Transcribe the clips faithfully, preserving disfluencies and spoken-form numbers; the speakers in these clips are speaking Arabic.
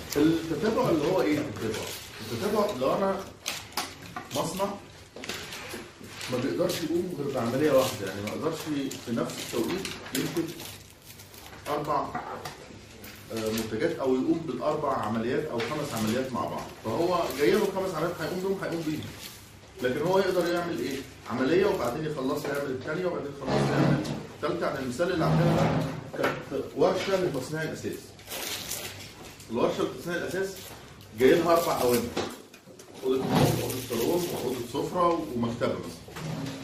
التتابع اللي هو ايه التتابع؟ التتابع لو انا مصنع ما بيقدرش يقوم غير بعمليه واحده، يعني ما يقدرش في نفس التوقيت ينتج اربع منتجات او يقوم بالاربع عمليات او خمس عمليات مع بعض، فهو جاي له خمس عمليات هيقوم بيهم هيقوم بيهم. لكن هو يقدر يعمل ايه؟ عمليه وبعدين يخلصها يعمل الثانيه وبعدين يخلصها يعمل الثالثه. يعني المثال اللي عندنا كانت ورشه لتصنيع الاساس. الورشه لتصنيع الاساس جاي لها اربع اوامر: اوضه نوم واوضه صالون واوضه سفره ومكتبه مثلا.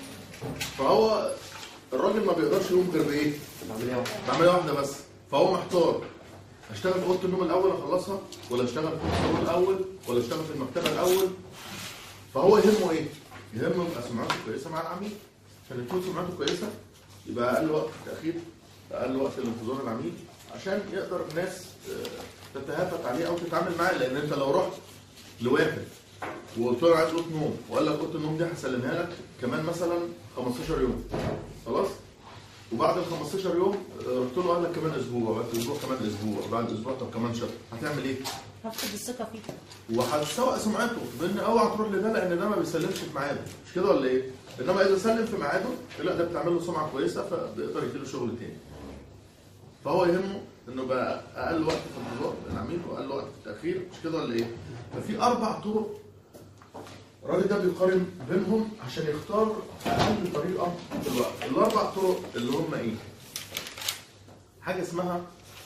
فهو الراجل ما بيقدرش يقوم غير بايه؟ بعمليه واحده. بعمليه واحده بس. فهو محتار اشتغل في اوضه النوم الاول اخلصها ولا اشتغل في الصالون الاول ولا اشتغل في المكتبه الاول. فهو يهمه ايه؟ يهمه يبقى سمعته كويسه مع العميل. عشان يكون سمعته كويسه يبقى اقل وقت التاخير، اقل وقت الانتظار العميل، عشان يقدر الناس تتهافت عليه او تتعامل معاه. لان انت لو رحت لواحد وقلت له عايز اوضه نوم وقال لك اوضه النوم دي هسلمها لك كمان مثلا خمستاشر يوم، خلاص؟ وبعد ال خمستاشر يوم رحت له قال لك كمان اسبوع، بعد اسبوع كمان اسبوع، بعد اسبوع طب كمان شهر، هتعمل ايه؟ هفقد الثقه فيك وهتسوق سمعته بان اوعى تروح لده لان ده ما بيسلمش في ميعاده، مش كده ولا ايه؟ انما اذا سلم في ميعاده لا ده بتعمل له سمعه كويسه فبيقدر يجي له شغل تاني. فهو يهمه انه بقى اقل وقت في انتظار العميل واقل وقت في التاخير، مش كده ولا ايه؟ ففي اربع طرق الراجل ده بيقارن بينهم عشان يختار اقل طريقه في الوقت. الاربع طرق اللي هم ايه؟ حاجه اسمها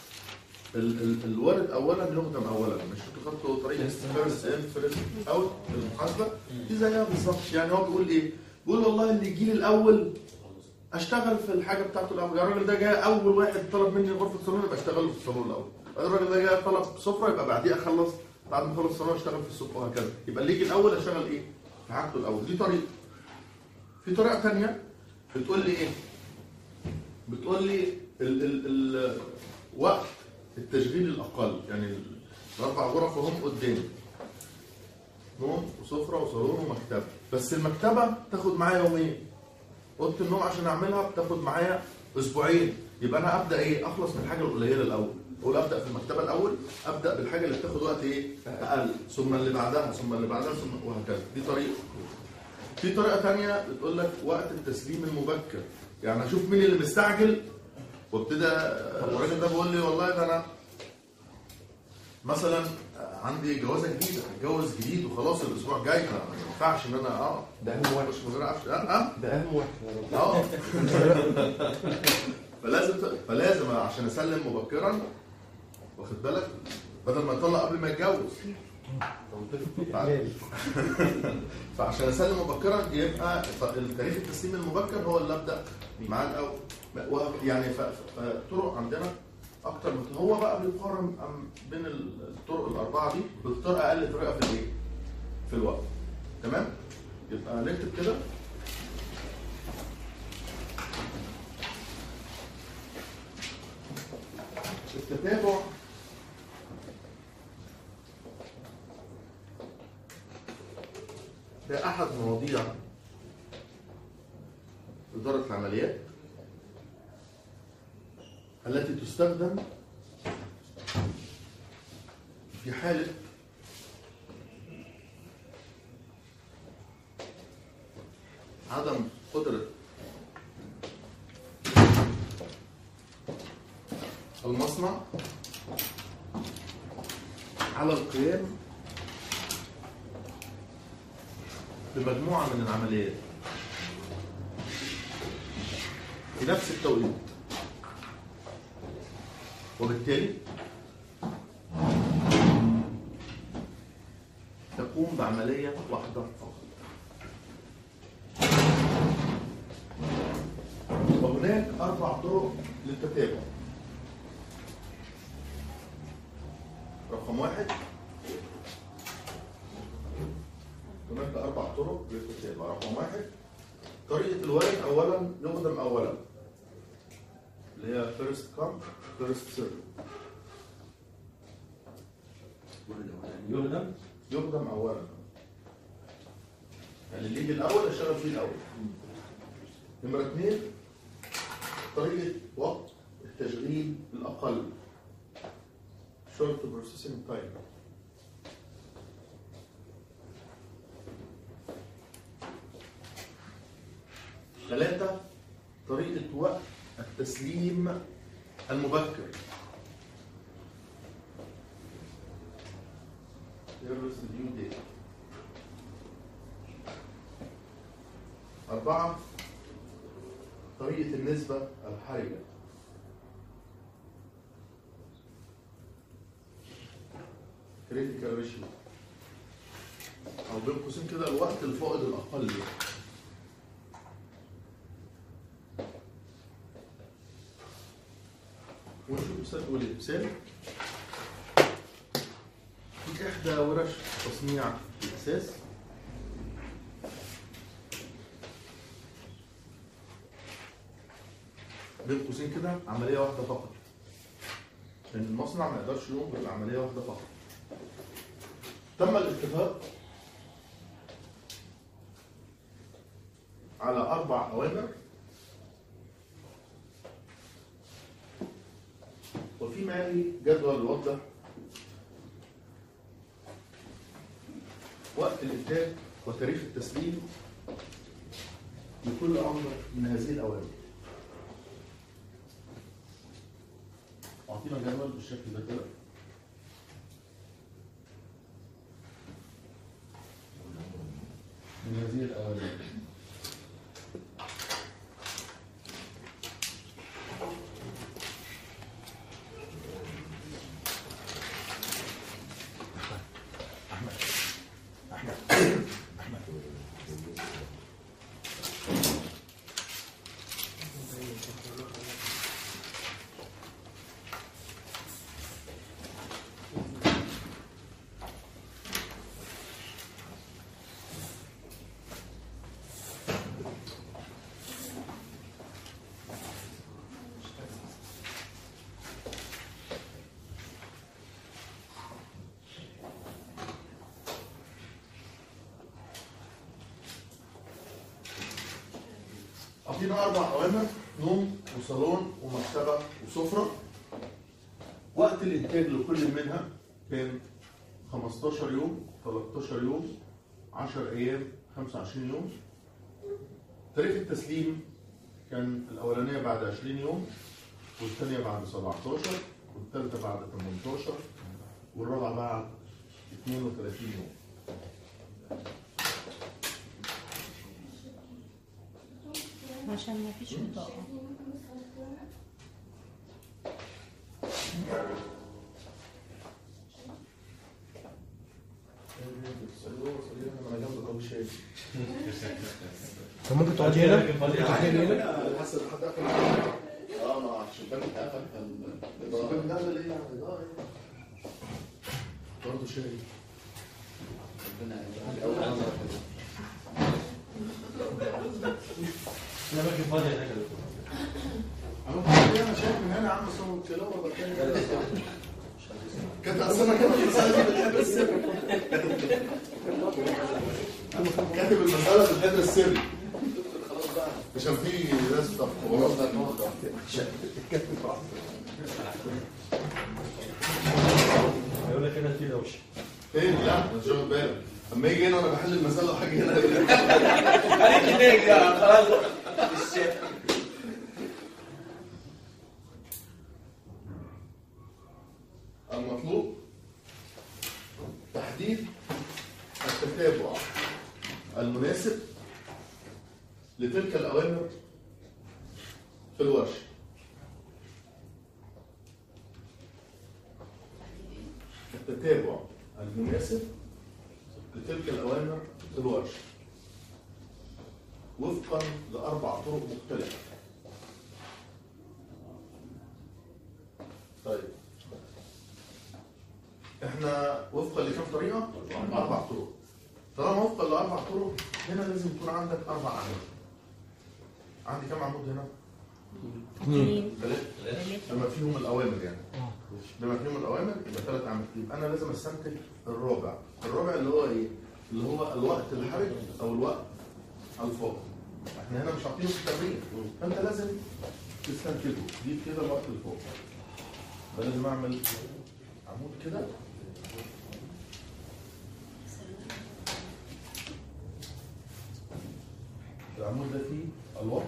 ال ال الوارد اولا يخدم اولا. مش انتوا خدتوا طريقه فيرست ان فيرست اوت في المحاسبه؟ دي زيها بالظبط. يعني هو بيقول ايه؟ بيقول والله اللي يجي لي الاول اشتغل في الحاجه بتاعته الاول. يعني الراجل ده جاي اول واحد طلب مني غرفه صالون يبقى اشتغل له في الصالون الاول. الراجل ده جاي طلب سفره يبقى بعديه اخلص بعد ما اخلص الصالون اشتغل في السفره وهكذا. يبقى اللي يجي الاول اشتغل ايه؟ في حاجته الاول. دي طريقه. في طريقه ثانيه بتقول لي ايه؟ بتقول لي ال ال ال وقت التشغيل الاقل. يعني الاربع غرف وهم قدامي، نوم وسفره وصالون ومكتبه، بس المكتبه تاخد معايا يومين، اوضه النوم عشان اعملها بتاخد معايا اسبوعين. يبقى انا ابدا ايه؟ اخلص من الحاجه القليله الاول. اقول ابدا في المكتبه الاول، ابدا بالحاجه اللي بتاخد وقت ايه؟ اقل، ثم اللي بعدها، ثم اللي بعدها، ثم وهكذا. دي طريقه. في طريقه ثانيه بتقول لك وقت التسليم المبكر. يعني اشوف مين اللي مستعجل وابتدى الراجل ده بيقول لي والله ده انا مثلا عندي جوازه جديده، هتجوز جديد وخلاص الاسبوع الجاي، ما ينفعش ان انا اه ده اهم واحد. مش مزرعه اه ده اهم واحد اه فلازم فلازم عشان اسلم مبكرا، واخد بالك، بدل ما يطلع قبل ما يتجوز. فعشان اسلم مبكرا يبقى التاريخ التسليم المبكر هو اللي ابدا معاه الاول. يعني فالطرق عندنا اكتر من هو بقى بيقارن بين الطرق الاربعه دي بيختار اقل طريقه في الايه؟ في الوقت. تمام؟ يبقى نكتب كده التتابع ده احد مواضيع اداره العمليات التي تستخدم في حالة عدم قدرة المصنع على القيام بمجموعة من العمليات في نفس التوقيت، وبالتالي تقوم بعملية واحدة فقط. وهناك أربع طرق للتتابع. رقم واحد، هناك أربع طرق للتتابع. رقم واحد، طريقة الوارد أولا يقدم أولا، اللي هي first come first serve. يقدم يقدم اولا، يعني اللي يجي الاول اشتغل فيه الاول. نمرة اثنين، طريقة وقت التشغيل الاقل. short processing time. ثلاثة طريقة وقت التسليم المبكر. أربعة طريقة النسبة الحرجة. critical ratio أو بين قوسين كده الوقت الفائض الأقل. ونشوف مثال والمثال في إحدى ورش تصنيع الأساس بين قوسين كده عملية واحدة فقط، لأن المصنع ما يقدرش يقوم بالعملية واحدة فقط. تم الاتفاق على أربع أوامر وفي معي جدول يوضح وقت الإنتاج وتاريخ التسليم لكل أمر من هذه الأوامر. أعطينا جدول بالشكل ده كده. من هذه الأوامر عندنا أربع أوامر: نوم وصالون ومكتبة وسفرة. وقت الإنتاج لكل منها كان خمستاشر يوم، تلتاشر يوم، عشرة أيام، خمسة وعشرين يوم. تاريخ التسليم كان الأولانية بعد عشرين يوم، والثانية بعد سبعتاشر، والثالثة بعد تمنتاشر، والرابعة بعد اتنين وتلاتين يوم. عشان ما فيش بطاقة. طب ممكن تقعدي هنا؟ ممكن تقعدي هنا؟ حسب حد قفل اه ما الشباك اتقفل الشباك بنعمل ايه يعني؟ اه برضه شاي ربنا يعينك. الأماكن فاضية هناك. أنا شايف من هنا عم صوت تلاوة بكين كانت أصلا كاتب المسألة بالحبر السري كاتب المسألة بالحبر السري عشان في ناس خلاص ده النهارده يقول لك هنا في دوشة. فين؟ لا مش واخد بالك. اما يجي هنا وانا بحل المسألة وحاجة هنا عليك هناك يا خلاص الشيخ. المطلوب تحديد التتابع المناسب لتلك الأوامر في الورشة. التتابع المناسب لتلك الأوامر في الورشة وفقا لأربع طرق مختلفة. طيب احنا وفقا لكم طريقة؟ أربع طرق. طالما وفقا لأربع طرق هنا لازم يكون عندك أربع أعمدة. عندي كم عمود هنا؟ اثنين. ثلاثة. بما فيهم الأوامر يعني. بما فيهم الأوامر يبقى ثلاث أعمدة. يبقى أنا لازم أستنتج الرابع. الرابع اللي هو إيه؟ اللي هو الوقت الحرج أو الوقت الفاضي. احنا هنا مش عاطينه في التمرين، فأنت لازم تستنتجه. دي كده الوقت الفاضي. فلازم أعمل عمود كده العمود ده فيه الوقت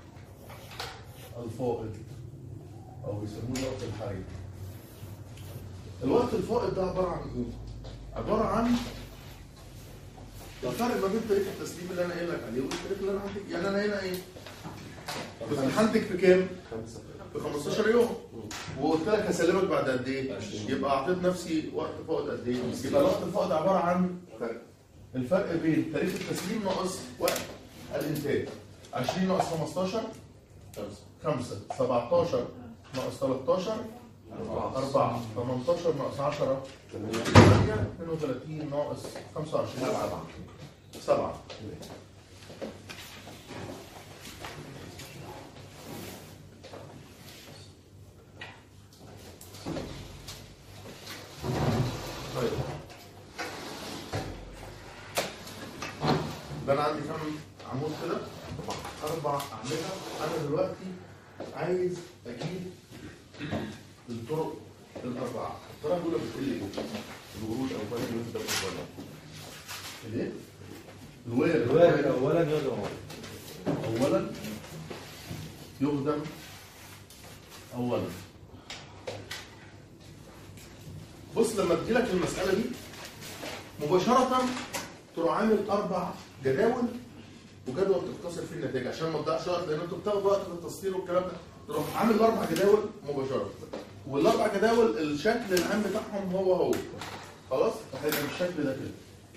الفائض او بيسموه الوقت الحرج. الوقت الفائض ده عباره عن ايه؟ عباره عن الفرق ما بين تاريخ التسليم اللي انا قايل لك عليه والتاريخ اللي انا هنتج. يعني انا هنا ايه؟ كنت هنتج في كام؟ في خمستاشر يوم، وقلت لك هسلمك بعد قد ايه؟ يبقى اعطيت نفسي وقت فائض قد ايه؟ يبقى الوقت الفائض عباره عن الفرق بين تاريخ التسليم ناقص وقت الانتاج. عشرين ناقص خمستاشر خمسة، سبعتاشر ناقص تلتاشر أربعة، تمنتاشر ناقص عشرة ثمانية، اتنين وتلاتين ناقص خمسة وعشرين سبعة. طيب يبقى انا عندي كام عمود كده؟ اربع اعمده. انا دلوقتي عايز اجيب الطرق الاربعه. الطريقه الاولى بتقول لي الورود او فرق الوزن ده ولا الايه؟ الوارد. الوارد اولا يدعو اولا يخدم اولا. بص لما تجيلك المساله دي مباشره تروح عامل اربع جداول وجدول تختصر فيه النتائج عشان ما تضيعش وقت، لان انتوا بتاخدوا وقت في التسطير والكلام ده. تروح عامل الاربع جداول مباشره، والاربع جداول الشكل العام بتاعهم هو هو خلاص. هيبقى بالشكل ده كده.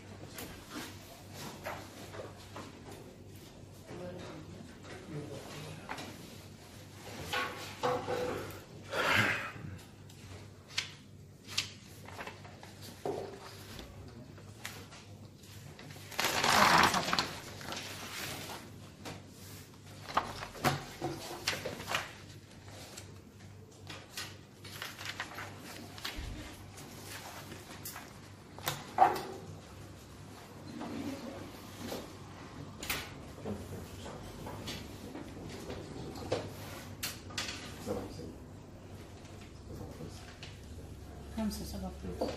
خمسة سبعة فلوس.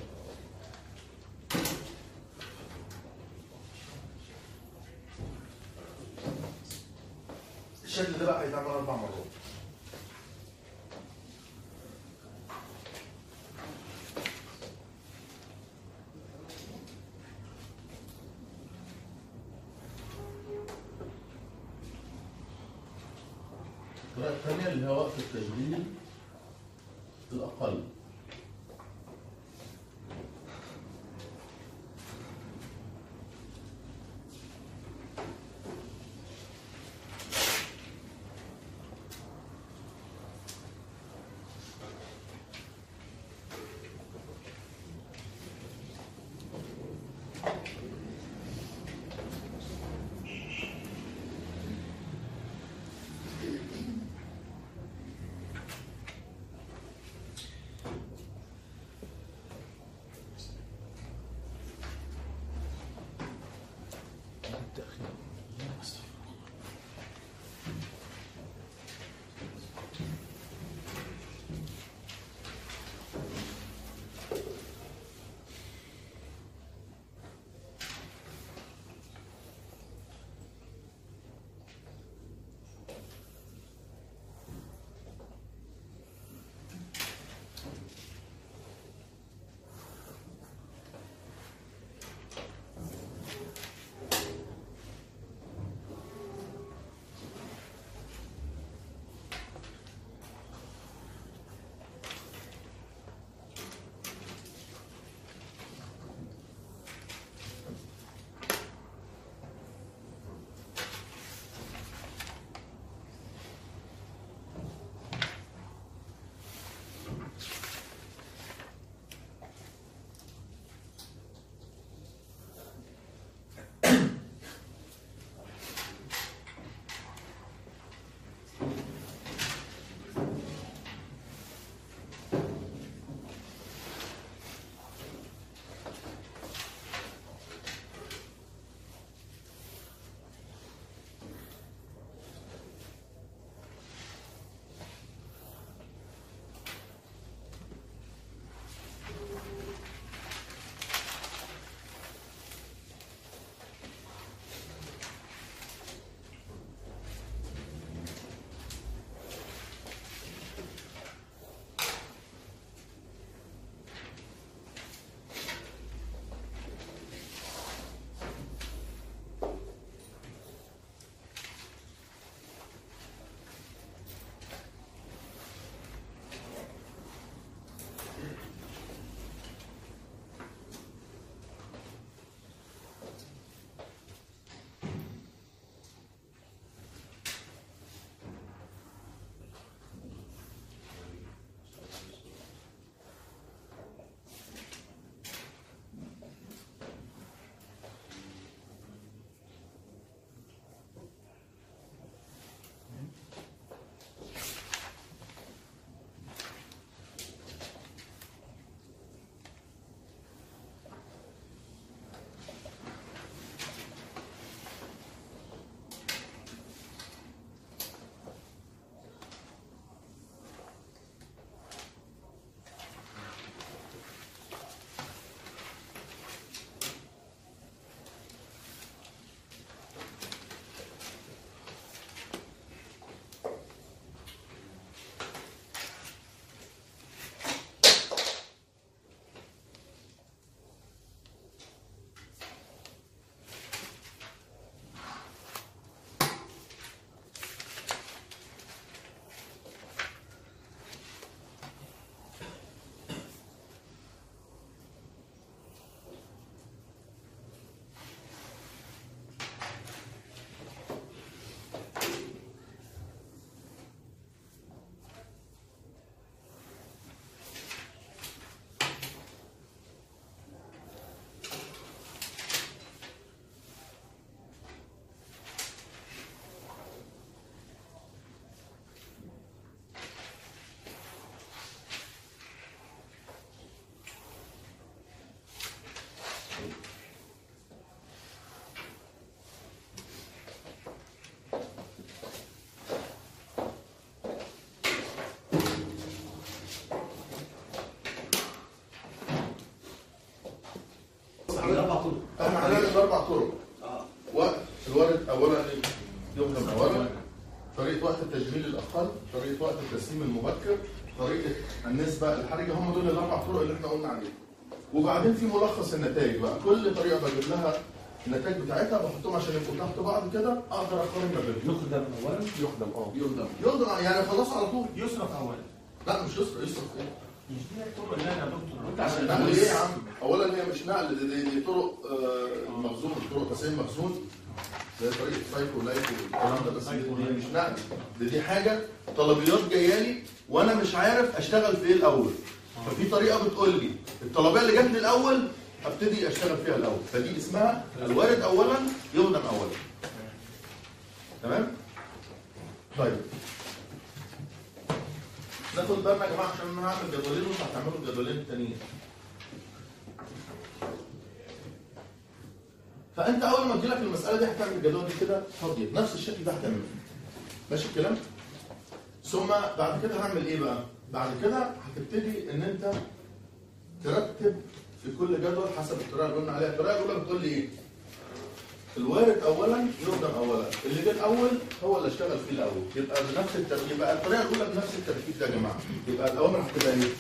الشكل ده بقى هيتعمل اربع مرات. الطريقة الثانية اللي هو وقت التشغيل الأقل. احنا هنعمل اربع طرق. وقت الوارد اولا يخدم اولا، طريقه وقت التشغيل الاقل، طريقه وقت التسليم المبكر، طريقه النسبه الحرجه. هم دول الاربع طرق اللي احنا قلنا عليهم. وبعدين في ملخص النتائج بقى، كل طريقه بجيب لها النتائج بتاعتها بحطهم عشان يبقوا تحت بعض كده اقدر اقارن ما بينهم. يخدم اولا. يخدم اه يخدم يخدم يعني خلاص على طول. يصرف اولا. لا مش يصرف، يصرف ايه؟ مش دي الطرق اللي انا يا دكتور قلت عشان نقل ايه يا عم؟ اولا هي مش نقل، دي, دي, دي طرق آه مخزون، طرق تسعين مخزون زي طريقه سايكو لايكو والكلام ده، بس دي, دي مش نقل، دي, دي حاجه طلبيات جايه لي وانا مش عارف اشتغل في ايه الاول. ففي طريقه بتقول لي الطلبيه اللي جت لي الاول ابتدي اشتغل فيها الاول، فدي اسمها الوارد اولا يخدم اولا. تمام؟ طيب ناخد بالنا يا جماعه عشان انا هعمل جدولين وانتوا هتعملوا الجدولين التانيين. فانت اول ما تجيلك المساله دي هتعمل الجدول دي كده فاضيه نفس الشكل ده هتعمله. ماشي الكلام؟ ثم بعد كده هعمل ايه بقى؟ بعد كده هتبتدي ان انت ترتب في كل جدول حسب الطريقه اللي قلنا عليها. الطريقه الاولى بتقول لي ايه؟ الوارد اولا يخدم اولا، اللي جه الاول هو اللي اشتغل فيه الاول، يبقى بنفس الترتيب. يبقى الطريقه الاولى بنفس الترتيب ده يا جماعه. يبقى الاوامر هتبقى ايه؟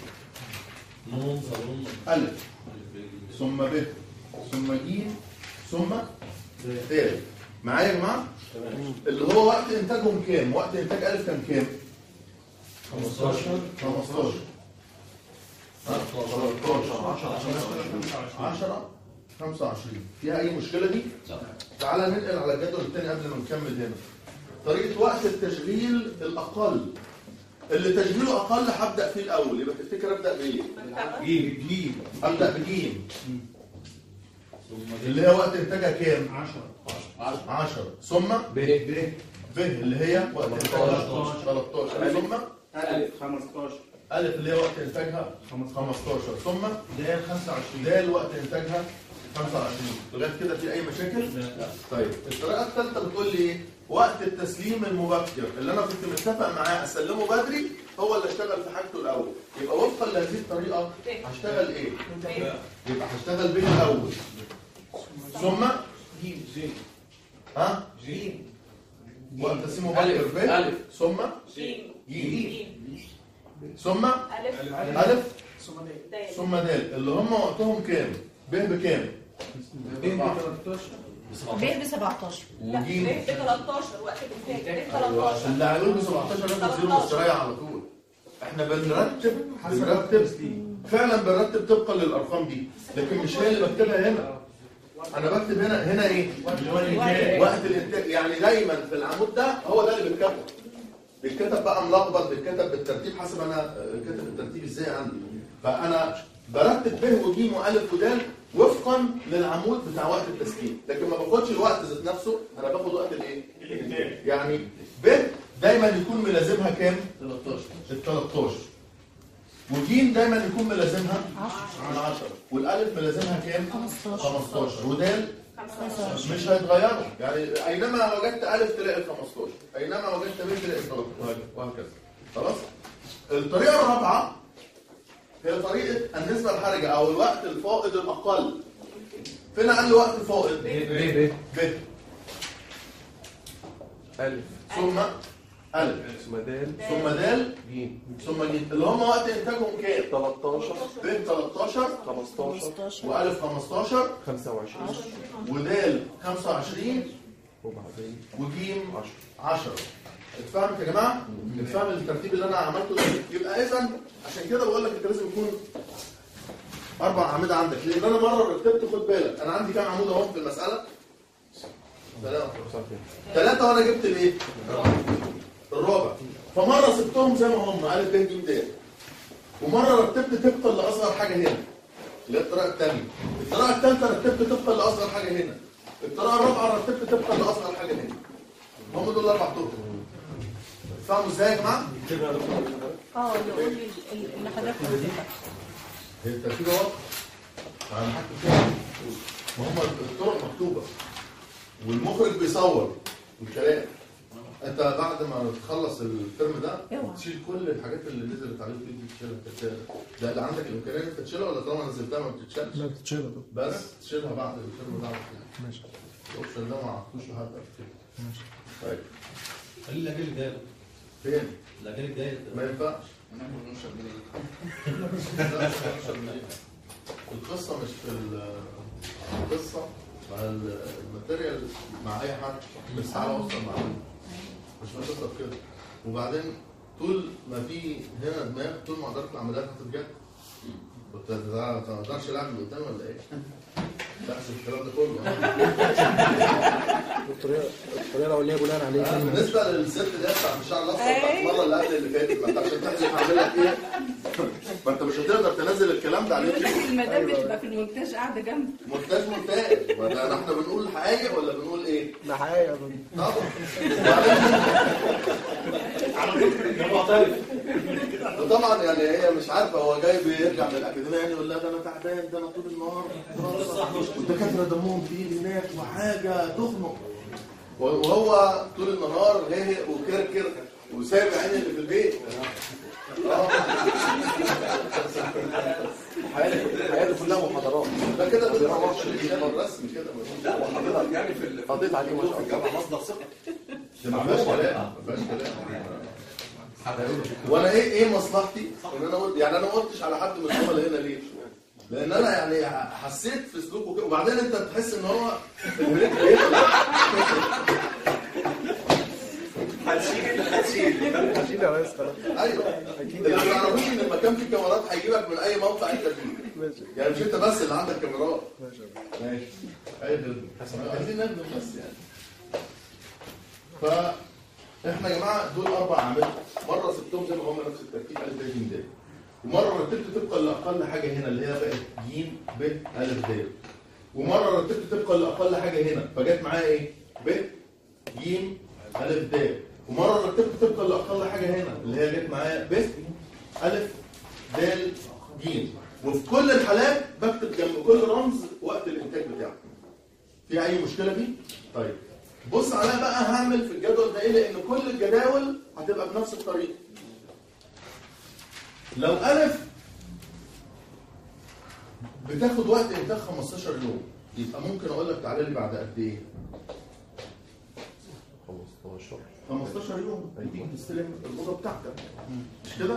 الف ثم ب ثم ج ثم د. معايا يا جماعه؟ تمام. اللي هو وقت انتاجهم كام؟ وقت انتاج الف كان كام؟ خمستاشر خمستاشر عشرة خمسة وعشرين. فيها اي مشكله دي؟ تعالى ننقل على الجدول الثاني قبل ما نكمل هنا. طريقه وقت التشغيل الاقل، اللي تشغيله اقل هبدا فيه الاول. يبقى تفتكر ابدا بايه؟ جيم جيم ابدا بجيم اللي هي وقت انتاجها كام؟ عشرة عشرة ثم ب ب اللي هي وقت انتاجها ثلاثة عشر ثم ألف خمستاشر الف اللي هي وقت انتاجها خمستاشر ثم د خمسة وعشرين د وقت انتاجها خمسة وعشرين. لغايه كده في اي مشاكل؟ لا. طيب الطريقه الثالثه بتقول لي ايه؟ وقت التسليم المبكر اللي انا كنت متفق معاه اسلمه بدري هو اللي اشتغل في حاجته الاول. يبقى وفقا لهذه الطريقه هشتغل ايه؟ يبقى هشتغل ب الاول ثم جيم زين ها؟ جيم وقت التسليم المبكر ب ألف ثم جيم ج ثم ألف الف دال ثم د اللي هم وقتهم كام؟ ب بكام؟ ب ب سبعتاشر وج ب تلتاشر وقت الانتاج ب تلتاشر اللي هيقول ب سبعتاشر لازم زيرو مستريح على طول. احنا بنرتب بنرتب فعلا بنرتب طبقا للارقام دي، لكن مش هي اللي بكتبها هنا. انا بكتب هنا هنا ايه؟ وقت الانتاج. يعني دايما في العمود ده هو ده اللي بيتكتب. بيتكتب بقى ملخبط، بيتكتب بالترتيب حسب انا كاتب الترتيب ازاي عندي. فانا برتب ب وج والف ودال وفقا للعمود بتاع وقت التسليم، لكن ما باخدش الوقت ذات نفسه، انا باخد وقت الايه؟ الانتاج. يعني ب دايما يكون ملازمها كام؟ تلتاشر ال تلتاشر. وج دايما يكون ملازمها عشرة. والالف ملازمها كام؟ خمستاشر. ودال مش هيتغيروا، يعني اينما وجدت الف تلاقي خمستاشر، اينما وجدت ب تلاقي تلتاشر وهكذا. خلاص؟ الطريقه الرابعه هي طريقه النسبه الحرجه او الوقت الفائض الاقل. فين اقل وقت فائض؟ ب ب ب الف ثم الف ثم د ثم د ج ثم ج اللي هم وقت انتاجهم كام؟ تلتاشر ب تلتاشر خمستاشر والف خمستاشر خمسة وعشرين ودال خمسة وعشرين وبعدين وجيم عشرة. عشرة. اتفهمت يا جماعه؟ اتفهم الترتيب اللي انا عملته ده؟ يبقى اذا عشان كده بقول لك انت لازم يكون اربع اعمده عندك، لان انا مره رتبت خد بالك انا عندي كام عمود اهو في المساله؟ ثلاثه ثلاثه وانا جبت الايه؟ الرابع. فمره سبتهم زي ما هم الف ب ج د، ومره رتبت طبقا لاصغر حاجه هنا اللي هي الطريقه الثانيه. الطريقه الثالثه رتبت طبقا لاصغر حاجه هنا. الطريقه الرابعه رتبت طبقا لاصغر حاجه هنا. هم دول الاربع طرق. فاهموا ازاي يا جماعه؟ اه يقول لي اللي حضرتك قلته. هي الترتيب واضح. انا هكتب فيها. ما هم الطرق مكتوبه والمخرج بيصور الكلام. انت بعد ما تخلص الترم ده اوعى. تشيل كل الحاجات اللي نزلت عليك دي تشيلها تتشال. ده اللي عندك الامكانيه ان انت تشيلها ولا طالما نزلتها ما بتتشالش؟ لا بتتشيل يا دكتور. بس تشيلها بعد الترم ده على طول. ماشي الاوبشن ده ما عطوش لحد قبل كده. ماشي. طيب خلي الاجيال الجايه فين؟ الاجيال الجايه ما ينفعش. نعمل نشر جنيه. لا، مش عشرة جنيه. القصه مش في ال- القصه مع ال- الماتيريال مع اي حد بس تعالى اوصل معاه. مش هتقدر كده. وبعدين طول ما في هنا دماغ طول ما قدرت العمليات هتتجد. كنت ما تقدرش العب اللي قدام ولا ايه؟ تحسب الكلام ده كله. الطريقه الطريقه الاوليه بناء عليه آه، بالنسبه للست اللي هي بتاعت الشعر الاصفر بتاعت المره اللي قبل اللي فاتت، ما انت عشان تحسب هعمل لك ايه؟ ما انت مش هتقدر تنزل الكلم ده على يقول لك اليوتيوب. المدام بتبقى في المونتاج قاعده جنبي. مونتاج مونتاج، ما ده احنا بنقول حقيقه ولا بنقول ايه؟ ده حقيقه يا دكتور. طبعا. وطبعا يعني هي مش عارفه هو جاي بيرجع من الاكاديميه يعني يقول لها ده انا تعبان ده انا طول النهار والدكاتره دمهم تقيل هناك وحاجه تخنق وهو طول النهار هيهق وكركر وسايب عيني اللي في البيت. اه حياته حياته كلها محاضرات. ده كده بيطلع ماتش الرسمي كده. لا وحضرتك يعني في ال- قضيت عليه ما شاء في الله. الجامعه مصدر ثقه. ده ما فيهاش كلام ما فيهاش كلام. وانا ايه ايه مصلحتي ان انا قلت يعني انا ما قلتش على حد من الزملاء هنا ليه؟ لان انا يعني حسيت في سلوكه كده وبعدين انت تحس ان هو البريك بيطلع. هتشيل هتشيل هشيل يا ريس خلاص. ايوه اكيد اللي ما يعرفوش ان المكان فيه كاميرات هيجيبك من اي موقع انت فيه. ماشي يعني مش انت بس اللي عندك كاميرات. ماشي. ماشي اي خدمه عايزين نخدم بس يعني. فاحنا يا جماعه دول اربع اعمال مره سبتهم زي ما هم نفس الترتيب الف ب ج د ومره رتبت طبقا لاقل حاجه هنا اللي هي بقت ج ب الف د ومره رتبت طبقا لاقل حاجه هنا فجت معايا ايه ب ج الف د ومره رتبت طبقا لاقل حاجه هنا اللي هي جت معايا ب الف د ج وفي كل الحالات بكتب جنب كل رمز وقت الانتاج بتاعه. في اي مشكله فيه؟ طيب بص عليها بقى هعمل في الجدول ده ايه لان كل الجداول هتبقى بنفس الطريقه. لو الف بتاخد وقت انتاج خمستاشر يوم يبقى ممكن اقول لك تعالى لي بعد قد ايه؟ خمستاشر خمستاشر يوم هتيجي تستلم الاوضه بتاعتك مش كده؟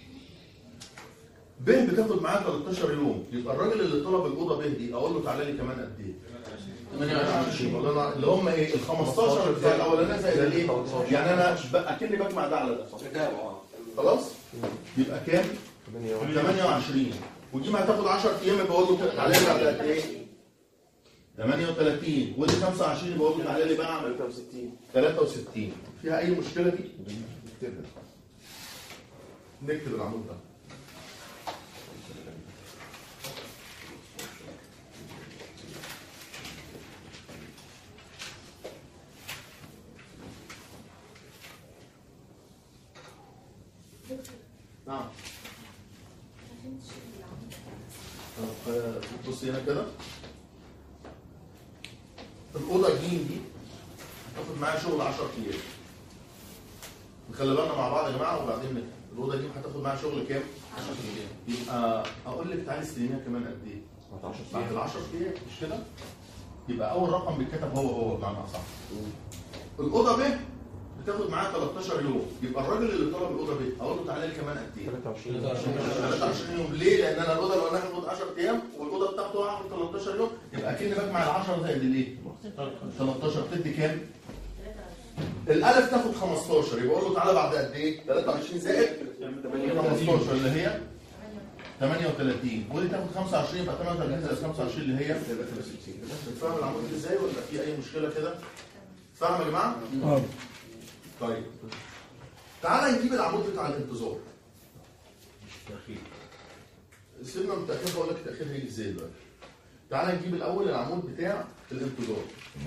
ب بتاخد معاه تلتاشر يوم يبقى الراجل اللي طلب الاوضه ب دي اقول له تعالى لي كمان قد ايه؟ ثمانية وعشرين اللي هم ايه ال خمستاشر بتاع الاولانيه زائد الايه؟ يعني انا اكني بجمع ده على ده خلاص؟ يبقى كام؟ ثمانية وعشرين ودي ما هتاخد عشرة ايام يبقى اقول له تعالى لي بعد قد ايه؟ ثمانية وثلاثين ودي خمسة وعشرين يبقى اقول له تعالى لي بقى اعمل ثلاثة وستين. ثلاثة وستين فيها اي مشكله دي؟ نكتب العمود ده. نعم. بص هنا كده الأوضة ج دي هتاخد معايا شغل عشرة أيام. نخلي بالنا مع بعض يا جماعة وبعدين نكتب. الأوضة دي هتاخد معايا شغل كام؟ عشرة أيام. يبقى أقول لك تعالي استلميها كمان قد إيه؟ بعد ال عشرة أيام مش كده؟ يبقى أول رقم بيتكتب هو هو بمعنى أصح. الأوضة ب بتاخد معاه تلتاشر يوم يبقى الراجل اللي طلب الاوضه ب اقول له تعالى لي كمان قد ايه؟ ثلاثة وعشرين ثلاثة وعشرين يوم ليه؟ لان انا الاوضه لو انا هاخد عشرة ايام والاوضه بتاعته هاخد تلتاشر يوم يبقى اكني بجمع ال عشرة زائد الايه؟ تلتاشر بتدي كام؟ الالف تاخد خمستاشر يبقى اقول له تعالى بعد قد ايه؟ ثلاثة وعشرين زائد خمستاشر اللي هي ثمانية وثلاثين ودي تاخد خمسة وعشرين يبقى ثمانية وثلاثين زائد خمسة وعشرين اللي هي ثلاثة وستين. فاهم العمود ازاي ولا في اي مشكله كده؟ فاهم يا جماعه؟ اه طيب تعالى نجيب العمود بتاع الانتظار. سيبنا من التأخير بقول لك التأخير هيجي ازاي دلوقتي. تعالى نجيب الأول العمود بتاع الانتظار.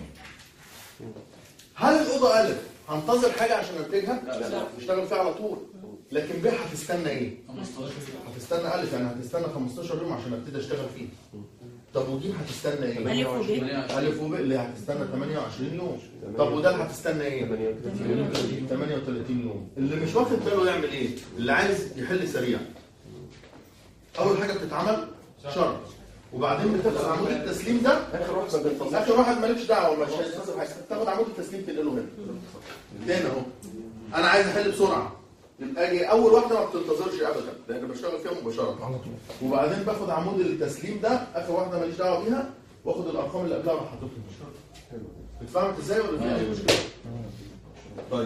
هل الأوضة ألف هنتظر حاجة عشان أنتجها؟ لا نشتغل فيها على طول. لكن ب هتستنى إيه؟ هتستنى ألف يعني هتستنى خمستاشر يوم عشان أبتدي أشتغل فيه. طب وجيم هتستنى ايه؟ ألف وب. ألف وب اللي هتستنى ثمانية وعشرين يوم. طب ودال هتستنى ايه؟ ثمانية وثلاثين يوم. اللي مش واخد باله يعمل ايه؟ اللي عايز يحل سريع. أول حاجة بتتعمل شرط، وبعدين بتاخد عمود التسليم ده. اخر واحد ما بينفصلش. آخر واحد مالكش دعوة، مش هيتحسب حاجة. تاخد عمود التسليم تنقله هنا. تاني أهو. أنا عايز أحل بسرعة. يبقى اجي اول واحده ما بتنتظرش ابدا لان بشتغل فيها مباشره، وبعدين باخد عمود التسليم ده اخر واحده ماليش دعوه بيها، واخد الارقام اللي قبلها واروح حاططها. اتفهمت ازاي ولا في اي مشكله؟ طيب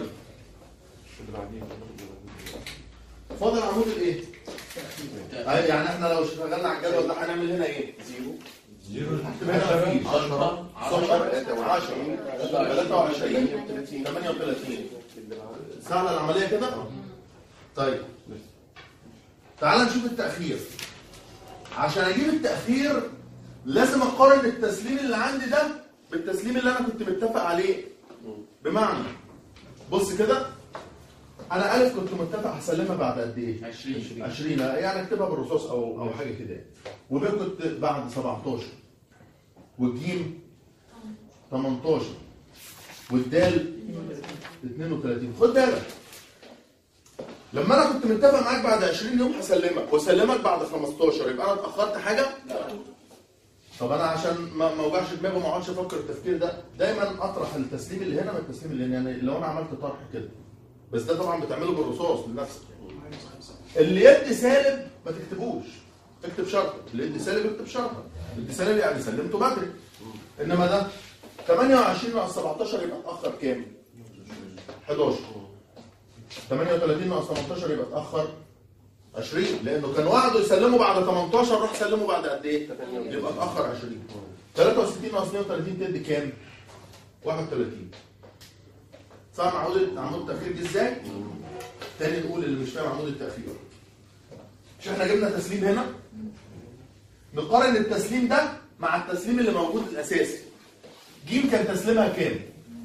فاضل عمود الايه؟ يعني احنا لو اشتغلنا على الجدول ده هنعمل هنا ايه؟ زيرو زيرو هنا مفيش عشرة عشرة ثلاثة وعشرين ثمانية وثلاثين. سهله العمليه كده؟ طيب تعال نشوف التأخير. عشان اجيب التأخير لازم اقارن التسليم اللي عندي ده بالتسليم اللي انا كنت متفق عليه. بمعنى بص كده، انا الف كنت متفق هسلمها بعد قد ايه؟ عشرين عشرين يعني اكتبها بالرصاص او او حاجه كده. وب كنت بعد سبعتاشر، والجيم تمنتاشر، والدال اتنين وتلاتين. خد بالك لما انا كنت متفق معاك بعد عشرين يوم هسلمك واسلمك بعد خمستاشر، يبقى انا اتاخرت حاجه؟ لا. طب انا عشان ما ما اوجعش دماغي وما اقعدش افكر التفكير ده، دايما اطرح التسليم اللي هنا من التسليم اللي هنا. يعني لو انا عملت طرح كده، بس ده طبعا بتعمله بالرصاص لنفسك. اللي يدي سالب ما تكتبوش، اكتب شرطه. اللي يدي سالب اكتب شرطه. يدي سالب يعني سلمته بدري. انما ده ثمانية وعشرين ناقص سبعتاشر يبقى اتاخر كام؟ حداشر. ثمانية وثلاثين ناقص تمنتاشر يبقى اتاخر عشرين، لانه كان وعده يسلمه بعد تمنتاشر راح سلمه بعد قد ايه؟ يبقى اتاخر عشرين. ثلاثة وستين ناقص مية وثلاثين تدي كام؟ واحد وثلاثين. فاهم عمود عمود التاخير دي ازاي؟ تاني نقول اللي مش فاهم عمود التاخير. مش احنا جبنا تسليم هنا؟ نقارن التسليم ده مع التسليم اللي موجود الاساسي. ج كان تسليمها كام؟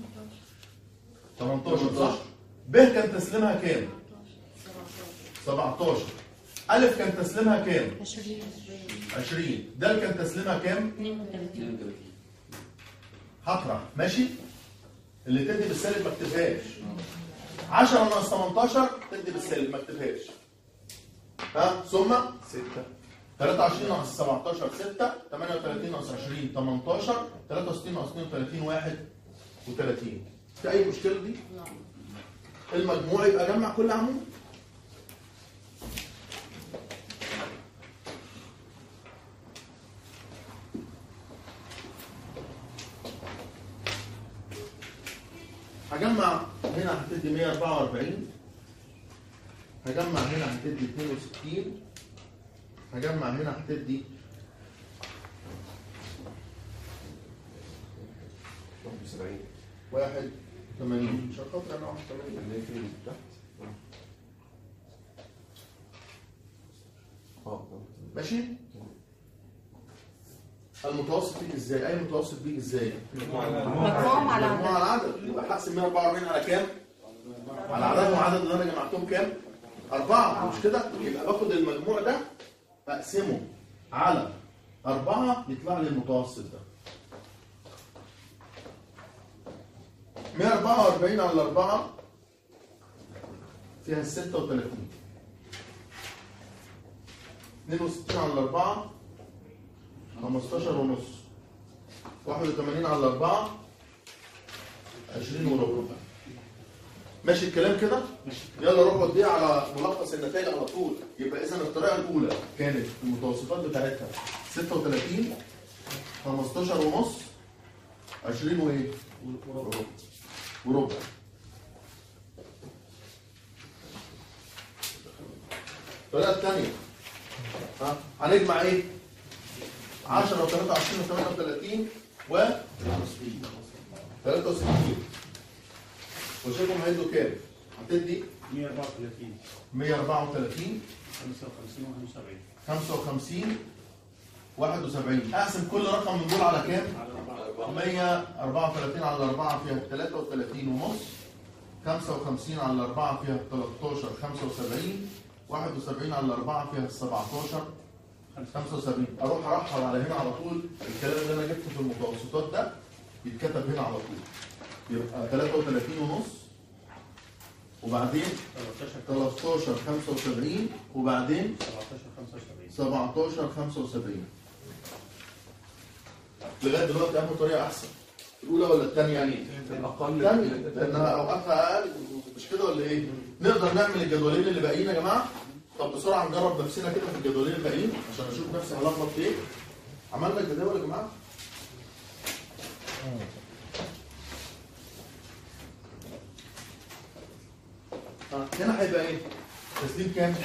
تمنتاشر صح؟ ب كان تسليمها كام؟ سبعتاشر. ألف كان تسليمها كام؟ عشرين. د كان تسليمها كام؟ اتنين وتلاتين. هطرح ماشي؟ اللي تدي بالسالب ما اكتبهاش. عشرة ناقص تمنتاشر تدي بالسالب ما اكتبهاش. ها ثم ستة. ثلاثة وعشرين ناقص سبعتاشر ستة. ثمانية وثلاثين ناقص عشرين تمنتاشر. ثلاثة وستين ناقص اتنين وتلاتين واحد وثلاثين. في أي مشكلة دي؟ المجموع يبقى جمع كل عمود. هجمع هنا هتدي مية وأربعة وأربعين، هجمع هنا هتدي اتنين وستين، هجمع هنا هتدي واحد وثمانين. مش هخاطر انا واحد وثمانين ماشي. المتوسط بيجي ازاي؟ اي متوسط بيجي ازاي؟ مجموعهم على مجموع على العدد. يبقى هقسم مية وأربعة وأربعين على كام؟ على عددهم. عدد اللي انا جمعتهم كام؟ أربعة مش كده؟ يبقى باخد المجموع ده اقسمه على أربعة يطلع لي المتوسط ده. مية وأربعة وأربعين على أربعة فيها ستة وثلاثين. اتنين وستين على أربعة خمستاشر ونص. واحد وثمانين على أربعة عشرين وربع. ماشي الكلام كده؟ يلا روح وديها على ملخص النتائج على طول. يبقى إذا الطريقة الأولى كانت المتوسطات بتاعتها ستة وثلاثين خمستاشر ونص عشرين وإيه؟ وربع. الطريقة الثانية ها هنجمع إيه؟ عشرة وثلاثة وعشرين وثمانية وثلاثين و ثلاثة وستين. وشوفهم هيدوا كام؟ هتدي مية وأربعة وثلاثين مية وأربعة وثلاثين خمسة وخمسين وواحد وسبعين خمسة وخمسين واحد وسبعين. اقسم كل رقم من دول على كام؟ مية وأربعة وثلاثين على أربعة فيها ثلاثة وثلاثين ونص. خمسة وخمسين على أربعة فيها تلتاشر خمسة وسبعين. واحد وسبعين على أربعة فيها سبعتاشر خمسة وسبعين. اروح ارحل على هنا على طول، الكلام اللي انا جبته في المتوسطات ده يتكتب هنا على طول. يبقى ثلاثة وثلاثين ونص وبعدين تلتاشر خمسة وسبعين وبعدين سبعتاشر خمسة وسبعين. لغايه دلوقتي اهم طريقه احسن، الاولى ولا الثانيه؟ يعني الاقل الثانيه لانها اوقاتها اقل، مش كده ولا ايه؟ نقدر نعمل الجدولين اللي باقيين يا جماعه؟ طب بسرعه نجرب نفسنا كده في الجدولين الباقيين عشان اشوف نفسي هلخبط في ايه. عملنا الجدول يا جماعه؟ هنا هيبقى ايه؟ تسليم كام؟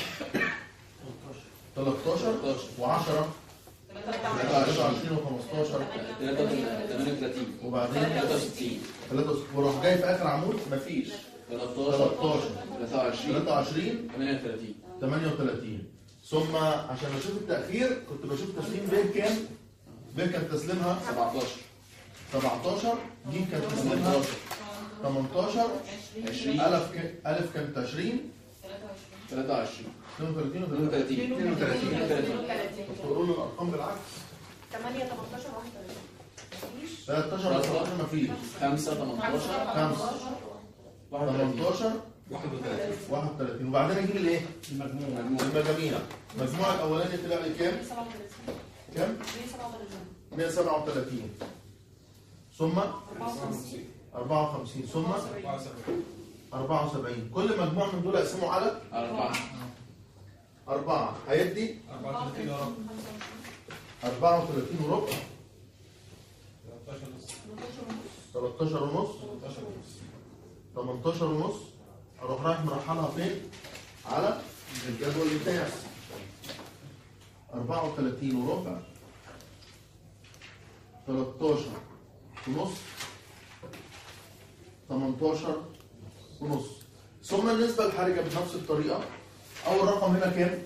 تلتاشر و10 ثلاثة وعشرين وخمستاشر ثمانية وثلاثين وبعدين ثلاثة وستين ثلاثة وستين وراح جاي في اخر عمود مفيش ثلاثة عشر ثلاثة ثلاثة ثلاثة وعشرين وعشرين ثمانية وثلاثين ثمانية وثلاثين. ثم عشان اشوف التاخير كنت بشوف تسليم ب كام؟ ب كان تسليمها سبعتاشر سبعتاشر، ج كان تسليمها تمنتاشر، عشرين الف ك... الف كانت عشرين، ثلاثة وعشرين اثنين وثلاثين اثنين وثلاثين اثنين وثلاثين تقولوا لي الارقام بالعكس. ثمانية تمنتاشر واحد وثلاثين مفيش تلتاشر و سبعتاشر مفيش. خمسة ثمانية عشر خمسة واحد وثلاثين تمنتاشر واحد وثلاثين واحد وثلاثين وبعدين اجيب الايه؟ المجموع المجاميع. المجموع الاولاني طلع لي كام؟ كام؟ مية وسبعة وثلاثين ثم أربعة وخمسين ثم أربعة وسبعين. كل مجموع من دول اقسمه على أربعة أربعة هيدي أربعة وثلاثين وربع تلتاشر ونص تمنتاشر ونص. اروح رايح مرحلها فين؟ على الجدول بتاعي أربعة وثلاثين وربع تلتاشر ونص تمنتاشر ونص. ثم النسبة الحرجة بنفس الطريقة. أول رقم هنا كام؟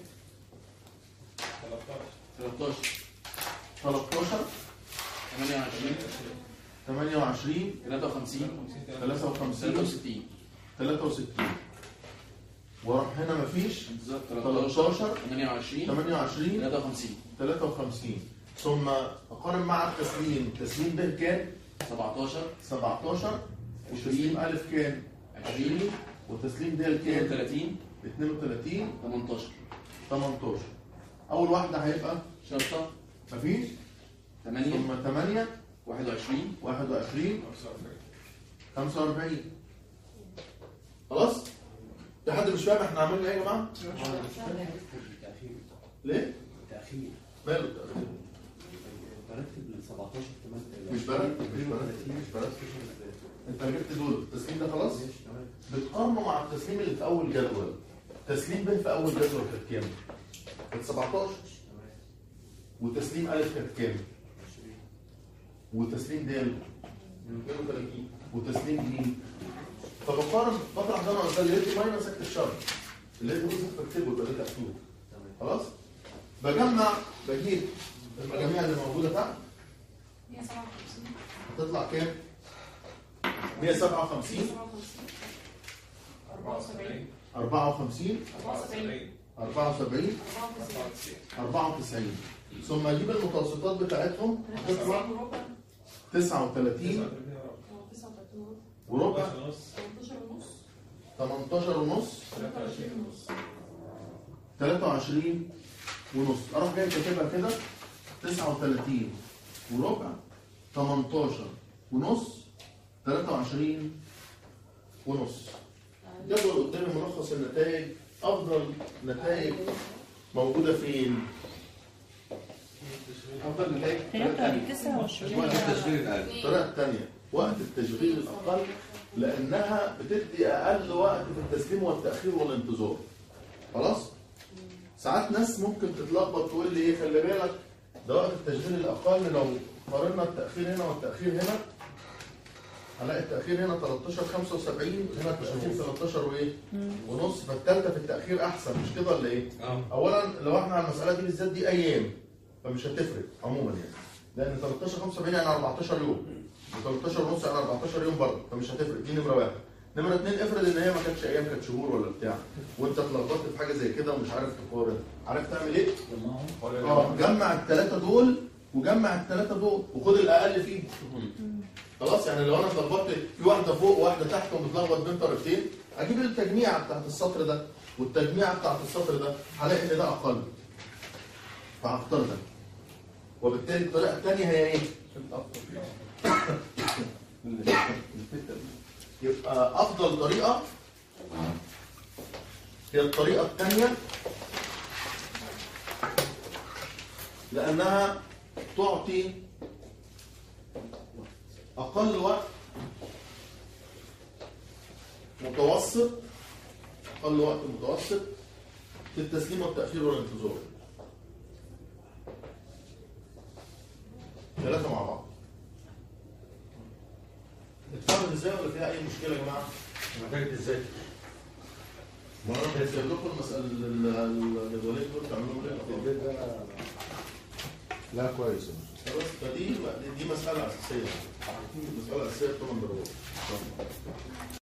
ثلاثة عشر تلتاشر ثمانية وعشرين ثمانية وعشرين ثلاثة وخمسين ثلاثة ثلاثة وخمسين وستين ثلاثة وستين. واروح هنا مفيش تلتاشر تلتاشر ثمانية وعشرين ثمانية وعشرين ثلاثة وخمسين ثلاثة وخمسين. ثم أقارن مع التسليم. تسليم ب كام؟ سبعتاشر سبعتاشر وتسليم أ كام؟ عشرين وتسليم د اثنين كام؟ وثلاثين اثنين وثلاثين ثمانية عشر تمنتاشر. أول واحدة هيبقى شرطة مفيش ثمانية ثم ثمانية واحد وعشرين واحد وعشرين خمسة وأربعين. خلاص؟ في حد مش فاهم احنا عملنا ايه يا جماعة؟ ليه؟ تأخير ماله التأخير؟ برتب ال سبعتاشر كمان مش برتب مش برتب مش برتب. انت جبت دول التسليم ده خلاص؟ بتقارنه مع التسليم اللي في أول جدول. تسليم ب في أول جدول كانت كام؟ كانت سبعتاشر. وتسليم أ كانت كام؟ وتسليم د اثنين وثلاثين وتسليم ج. فبقارن بطرح ده مع ده اللي يدي ماينس اكتب شرط اللي يدي بوزيتيف اكتبه يبقى ده مكتوب. خلاص؟ بجمع بجيب المجاميع اللي موجوده تحت هتطلع كام؟ مية وسبعة وخمسين أربعة وخمسين أربعة وسبعين أربعة وتسعين. ثم اجيب المتوسطات بتاعتهم هتطلع تسعة وثلاثين وربع تمنتاشر ونص ثلاثة وعشرين ونص. اروح جاي كاتبها كده تسعة وثلاثين وربع تمنتاشر ونص ثلاثة وعشرين ونص. جدول قدامي ملخص النتائج. افضل نتائج موجوده فين؟ أفضل نتائج تسعة وعشرين وقت التشغيل الأقل الطريقه الثانيه وقت التشغيل الاقل لانها بتدي اقل وقت في التسليم والتاخير والانتظار. خلاص؟ ساعات ناس ممكن تتلخبط تقول لي ايه خلي بالك ده وقت التشغيل الاقل. لو قارنا التاخير هنا والتاخير هنا هلاقي التاخير هنا تلتاشر خمسة وسبعين هنا التشغيل تلتاشر وايه؟ ونص. فالثالثه في التاخير احسن مش كده ولا ايه؟ اولا لو احنا على المساله دي بالذات دي ايام فمش هتفرق عموما يعني لان تلتاشر خمسة وسبعين يعني أربعتاشر يوم و13 ونص يعني أربعتاشر يوم برضه فمش هتفرق. دي نمره واحد. نمره اثنين، افرض ان هي ما كانتش ايام، كانت شهور ولا بتاع، وانت اتلخبطت في حاجه زي كده ومش عارف تقارن، عارف تعمل ايه؟ اه جمع الثلاثه دول وجمع الثلاثه دول وخد الاقل فيهم. خلاص، يعني لو انا اتلخبطت في واحده فوق وواحده تحت ومتلخبط بين طريقتين، اجيب التجميعه بتاعت السطر ده والتجميعه بتاعت السطر ده، هلاقي ان ده اقل، فهختار ده. وبالتالي الطريقه الثانيه هي ايه؟ يبقى افضل طريقه هي الطريقه الثانيه، لانها تعطي اقل وقت متوسط، اقل وقت متوسط في التسليم والتاخير والانتظار. ثلاثه مع بعض. اتفهم ازاي ولا فيها اي مشكله يا جماعه؟ محتاج ازاي؟ ما انا هسيب لكم المساله الجدولين دول تعملوا ايه؟ لا كويس. خلاص، فدي دي مساله اساسيه. مساله اساسيه بثمان درجات.